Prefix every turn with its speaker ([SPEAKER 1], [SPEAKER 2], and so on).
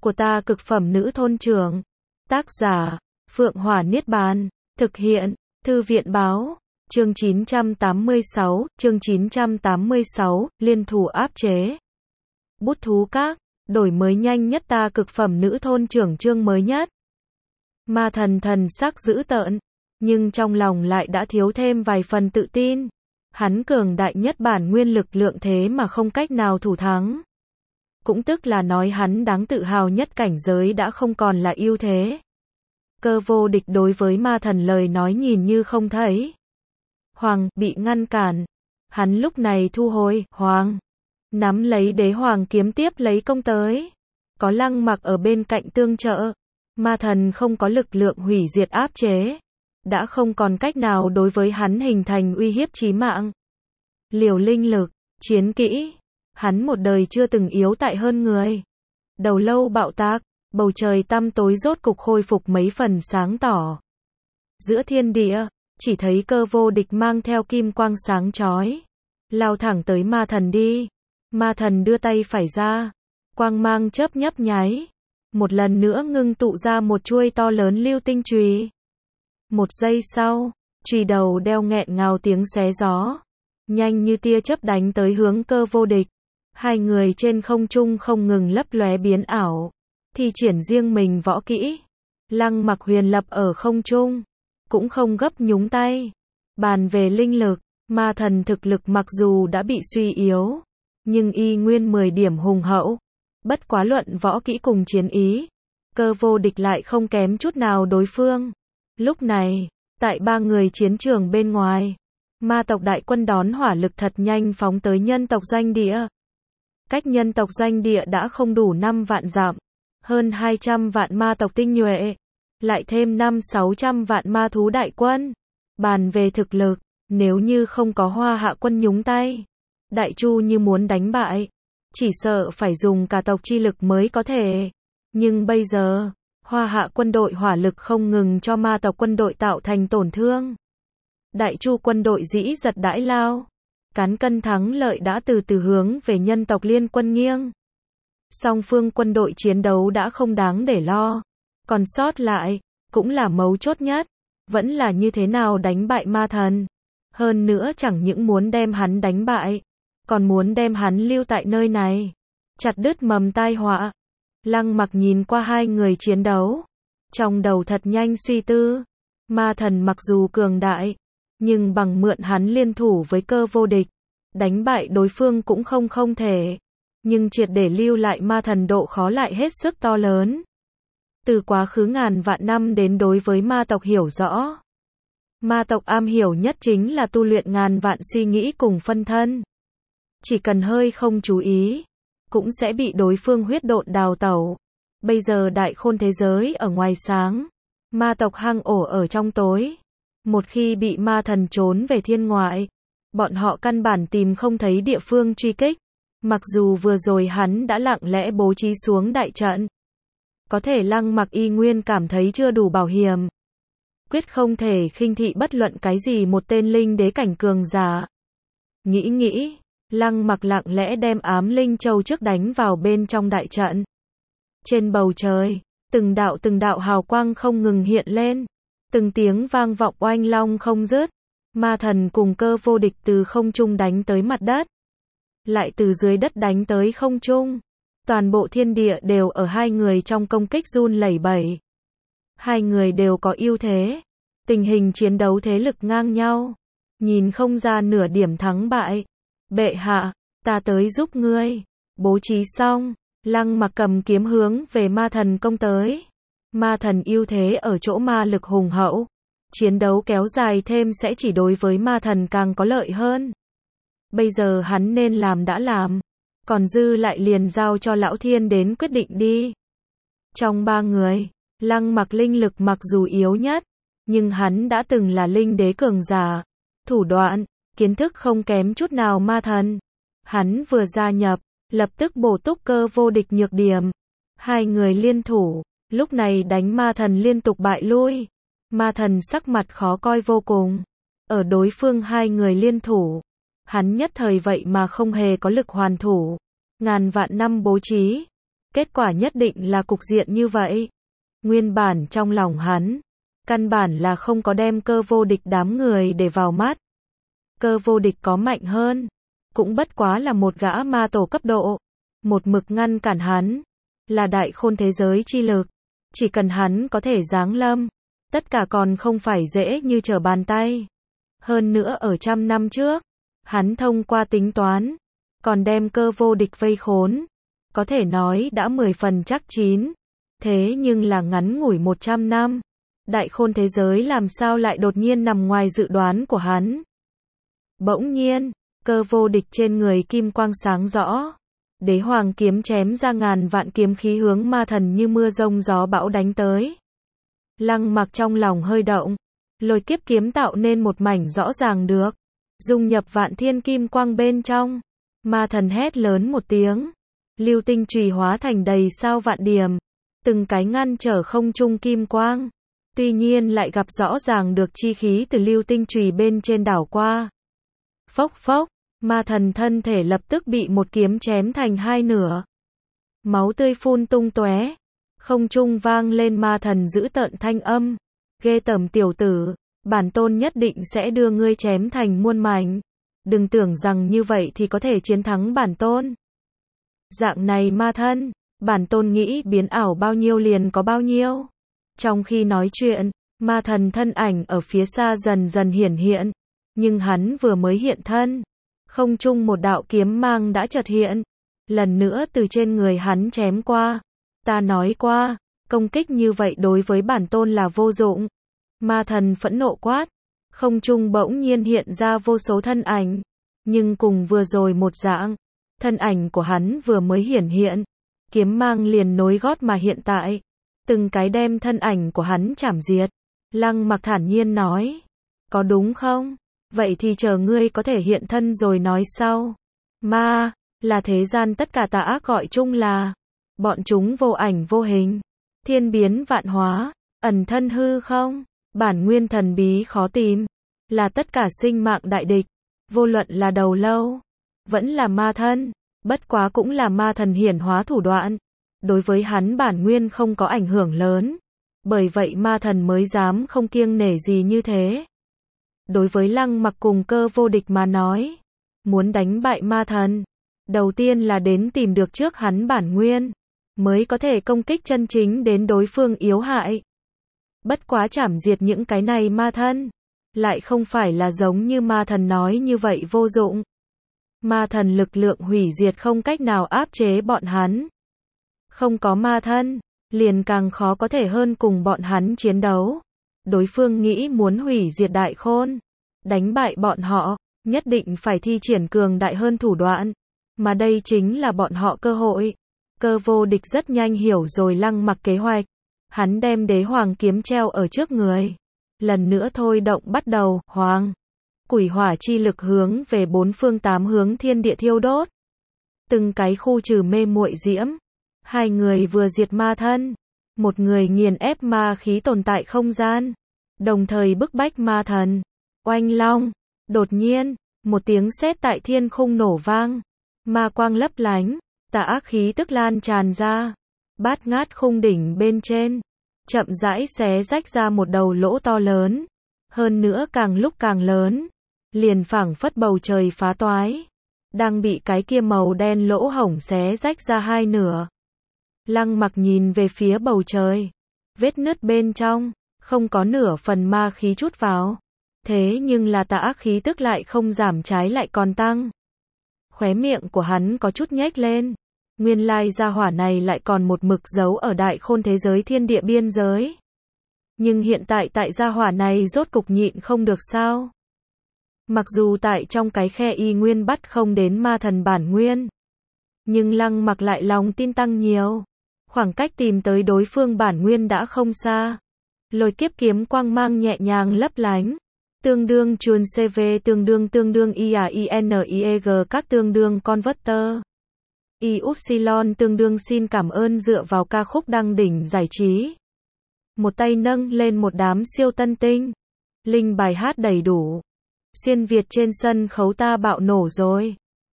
[SPEAKER 1] của ta cực phẩm nữ thôn trưởng. Tác giả, Phượng Hỏa Niết Bàn. Thực hiện, Thư viện báo. Chương 986, liên thủ áp chế. Bút thú các, đổi mới nhanh nhất ta cực phẩm nữ thôn trưởng chương mới nhất. Ma thần thần sắc dữ tợn, nhưng trong lòng lại đã thiếu thêm vài phần tự tin. Hắn cường đại nhất bản nguyên lực lượng thế mà không cách nào thủ thắng. Cũng tức là nói hắn đáng tự hào nhất cảnh giới đã không còn là ưu thế. Cơ vô địch đối với ma thần lời nói nhìn như không thấy. Hoàng bị ngăn cản. Hắn lúc này thu hồi, Hoàng nắm lấy đế hoàng kiếm tiếp lấy công tới. Có Lăng Mặc ở bên cạnh tương trợ. Ma thần không có lực lượng hủy diệt áp chế. Đã không còn cách nào đối với hắn hình thành uy hiếp chí mạng. Liều linh lực, chiến kỹ. Hắn một đời chưa từng yếu tại hơn người. Đầu lâu bạo tác, bầu trời tăm tối rốt cục khôi phục mấy phần sáng tỏ. Giữa thiên địa, chỉ thấy cơ vô địch mang theo kim quang sáng chói. Lao thẳng tới ma thần đi. Ma thần đưa tay phải ra. Quang mang chớp nhấp nháy. Một lần nữa ngưng tụ ra một chuôi to lớn lưu tinh chùy. Một giây sau, chùy đầu đeo nghẹn ngào tiếng xé gió. Nhanh như tia chớp đánh tới hướng cơ vô địch. Hai người trên không trung không ngừng lấp lóe biến ảo. Thi triển riêng mình võ kỹ. Lăng Mặc huyền lập ở không trung. Cũng không gấp nhúng tay. Bàn về linh lực, ma thần thực lực mặc dù đã bị suy yếu. Nhưng y nguyên 10 điểm hùng hậu. Bất quá luận võ kỹ cùng chiến ý. Cơ vô địch lại không kém chút nào đối phương. Lúc này, tại ba người chiến trường bên ngoài. Ma tộc đại quân đón hỏa lực thật nhanh phóng tới nhân tộc doanh địa. Cách nhân tộc doanh địa đã không đủ 5 vạn dặm. Hơn 200 vạn ma tộc tinh nhuệ. Lại thêm 500-600 vạn ma thú đại quân. Bàn về thực lực, nếu như không có Hoa Hạ quân nhúng tay. Đại Chu như muốn đánh bại. Chỉ sợ phải dùng cả tộc chi lực mới có thể. Nhưng bây giờ, Hoa Hạ quân đội hỏa lực không ngừng cho ma tộc quân đội tạo thành tổn thương. Đại Chu quân đội dĩ giật đãi lao. Cán cân thắng lợi đã từ từ hướng về nhân tộc liên quân nghiêng. Song phương quân đội chiến đấu đã không đáng để lo. Còn sót lại, cũng là mấu chốt nhất. Vẫn là như thế nào đánh bại ma thần. Hơn nữa chẳng những muốn đem hắn đánh bại. Còn muốn đem hắn lưu tại nơi này. Chặt đứt mầm tai họa. Lăng Mặc nhìn qua hai người chiến đấu. Trong đầu thật nhanh suy tư. Ma thần mặc dù cường đại. Nhưng bằng mượn hắn liên thủ với cơ vô địch. Đánh bại đối phương cũng không thể. Nhưng triệt để lưu lại ma thần độ khó lại hết sức to lớn. Từ quá khứ ngàn vạn năm đến đối với ma tộc hiểu rõ. Ma tộc am hiểu nhất chính là tu luyện ngàn vạn suy nghĩ cùng phân thân. Chỉ cần hơi không chú ý, cũng sẽ bị đối phương huyết độn đào tẩu. Bây giờ đại khôn thế giới ở ngoài sáng. Ma tộc hang ổ ở trong tối. Một khi bị ma thần trốn về thiên ngoại, bọn họ căn bản tìm không thấy địa phương truy kích. Mặc dù vừa rồi hắn đã lặng lẽ bố trí xuống đại trận. Có thể Lăng Mặc y nguyên cảm thấy chưa đủ bảo hiểm. Quyết không thể khinh thị bất luận cái gì một tên linh đế cảnh cường giả. Nghĩ, Lăng Mặc lặng lẽ đem ám linh châu trước đánh vào bên trong đại trận. Trên bầu trời, từng đạo hào quang không ngừng hiện lên. Từng tiếng vang vọng oanh long không dứt. Ma thần cùng cơ vô địch từ không trung đánh tới mặt đất. Lại từ dưới đất đánh tới không trung. Toàn bộ thiên địa đều ở hai người trong công kích run lẩy bẩy. Hai người đều có ưu thế. Tình hình chiến đấu thế lực ngang nhau. Nhìn không ra nửa điểm thắng bại. Bệ hạ, ta tới giúp ngươi. Bố trí xong, Lăng Mặc cầm kiếm hướng về ma thần công tới. Ma thần ưu thế ở chỗ ma lực hùng hậu. Chiến đấu kéo dài thêm sẽ chỉ đối với ma thần càng có lợi hơn. Bây giờ hắn nên làm đã làm. Còn dư lại liền giao cho lão thiên đến quyết định đi. Trong ba người, Lăng Mặc linh lực mặc dù yếu nhất. Nhưng hắn đã từng là linh đế cường giả. Thủ đoạn, kiến thức không kém chút nào ma thần. Hắn vừa gia nhập, lập tức bổ túc cơ vô địch nhược điểm. Hai người liên thủ, lúc này đánh ma thần liên tục bại lui. Ma thần sắc mặt khó coi vô cùng. Ở đối phương hai người liên thủ, hắn nhất thời vậy mà không hề có lực hoàn thủ. Ngàn vạn năm bố trí, Kết quả nhất định là cục diện như vậy. Nguyên bản trong lòng hắn, căn bản là không có đem Cơ Vô Địch đám người để vào mắt. Cơ Vô Địch có mạnh hơn, cũng bất quá là một gã ma tổ cấp độ. Một mực ngăn cản hắn, là đại khôn thế giới chi lực. Chỉ cần hắn có thể giáng lâm, tất cả còn không phải dễ như trở bàn tay. Hơn nữa ở 100 năm trước, hắn thông qua tính toán, còn đem Cơ Vô Địch vây khốn. Có thể nói đã 10 phần chắc chín. Thế nhưng là ngắn ngủi 100 năm, đại khôn thế giới làm sao lại đột nhiên nằm ngoài dự đoán của hắn. Bỗng nhiên, Cơ Vô Địch trên người kim quang sáng rõ. Đế hoàng kiếm chém ra ngàn vạn kiếm khí hướng ma thần như mưa rông gió bão đánh tới. Lăng Mặc trong lòng hơi động, lôi kiếp kiếm tạo nên một mảnh rõ ràng được, dung nhập vạn thiên kim quang bên trong. Ma thần hét lớn một tiếng, lưu tinh chùy hóa thành đầy sao vạn điểm, từng cái ngăn trở không trung kim quang. Tuy nhiên lại gặp rõ ràng được chi khí từ lưu tinh chùy bên trên đảo qua. Phốc phốc, ma thần thân thể lập tức bị một kiếm chém thành hai nửa. Máu tươi phun tung tóe, không trung vang lên ma thần dữ tợn thanh âm. Ghê tởm tiểu tử, bản tôn nhất định sẽ đưa ngươi chém thành muôn mảnh. Đừng tưởng rằng như vậy thì có thể chiến thắng bản tôn. Dạng này ma thân, bản tôn nghĩ biến ảo bao nhiêu liền có bao nhiêu. Trong khi nói chuyện, ma thần thân ảnh ở phía xa dần dần hiển hiện. Nhưng hắn vừa mới hiện thân, không trung một đạo kiếm mang đã chợt hiện. Lần nữa từ trên người hắn chém qua. Ta nói qua, công kích như vậy đối với bản tôn là vô dụng. Ma thần phẫn nộ quát. Không trung bỗng nhiên hiện ra vô số thân ảnh. Nhưng cùng vừa rồi một dạng, thân ảnh của hắn vừa mới hiển hiện, kiếm mang liền nối gót mà hiện tại. Từng cái đem thân ảnh của hắn chảm diệt. Lăng Mặc thản nhiên nói. Có đúng không? Vậy thì chờ ngươi có thể hiện thân rồi nói sau. Ma, là thế gian tất cả tà ác gọi chung là. Bọn chúng vô ảnh vô hình, thiên biến vạn hóa, ẩn thân hư không, bản nguyên thần bí khó tìm. Là tất cả sinh mạng đại địch. Vô luận là đầu lâu, vẫn là ma thân, bất quá cũng là ma thần hiển hóa thủ đoạn. Đối với hắn bản nguyên không có ảnh hưởng lớn. Bởi vậy ma thần mới dám không kiêng nể gì như thế. Đối với Lăng Mặc cùng Cơ Vô Địch mà nói, muốn đánh bại ma thần, đầu tiên là đến tìm được trước hắn bản nguyên, mới có thể công kích chân chính đến đối phương yếu hại. Bất quá chảm diệt những cái này ma thân, lại không phải là giống như ma thần nói như vậy vô dụng. Ma thần lực lượng hủy diệt không cách nào áp chế bọn hắn. Không có ma thân, liền càng khó có thể hơn cùng bọn hắn chiến đấu. Đối phương nghĩ muốn hủy diệt đại khôn, đánh bại bọn họ, nhất định phải thi triển cường đại hơn thủ đoạn. Mà đây chính là bọn họ cơ hội. Cơ Vô Địch rất nhanh hiểu rồi Lăng Mặc kế hoạch. Hắn đem đế hoàng kiếm treo ở trước người. Lần nữa thôi động bắt đầu, hoàng. Quỷ hỏa chi lực hướng về bốn phương tám hướng thiên địa thiêu đốt. Từng cái khu trừ mê muội diễm. Hai người vừa diệt ma thân. Một người nghiền ép ma khí tồn tại không gian. Đồng thời bức bách ma thần. Oanh long. Đột nhiên, một tiếng sét tại thiên khung nổ vang. Ma quang lấp lánh. Tà ác khí tức lan tràn ra. Bát ngát khung đỉnh bên trên. Chậm rãi xé rách ra một đầu lỗ to lớn. Hơn nữa càng lúc càng lớn. Liền phảng phất bầu trời phá toái. Đang bị cái kia màu đen lỗ hổng xé rách ra hai nửa. Lăng Mặc nhìn về phía bầu trời. Vết nứt bên trong, không có nửa phần ma khí chút vào. Thế nhưng là tà ác khí tức lại không giảm trái lại còn tăng. Khóe miệng của hắn có chút nhếch lên. Nguyên lai gia hỏa này lại còn một mực giấu ở đại khôn thế giới thiên địa biên giới. Nhưng hiện tại tại gia hỏa này rốt cục nhịn không được sao. Mặc dù tại trong cái khe y nguyên bắt không đến ma thần bản nguyên. Nhưng Lăng Mặc lại lòng tin tăng nhiều. Khoảng cách tìm tới đối phương bản nguyên đã không xa. Lôi kiếp kiếm quang mang nhẹ nhàng lấp lánh. Tương đương chuồn CV tương đương IAINIEG các tương đương converter. Y-upsilon tương đương xin cảm ơn dựa vào ca khúc đăng đỉnh giải trí. Một tay nâng lên một đám siêu tân tinh. Linh bài hát đầy đủ. Xuyên Việt trên sân khấu ta bạo nổ rồi.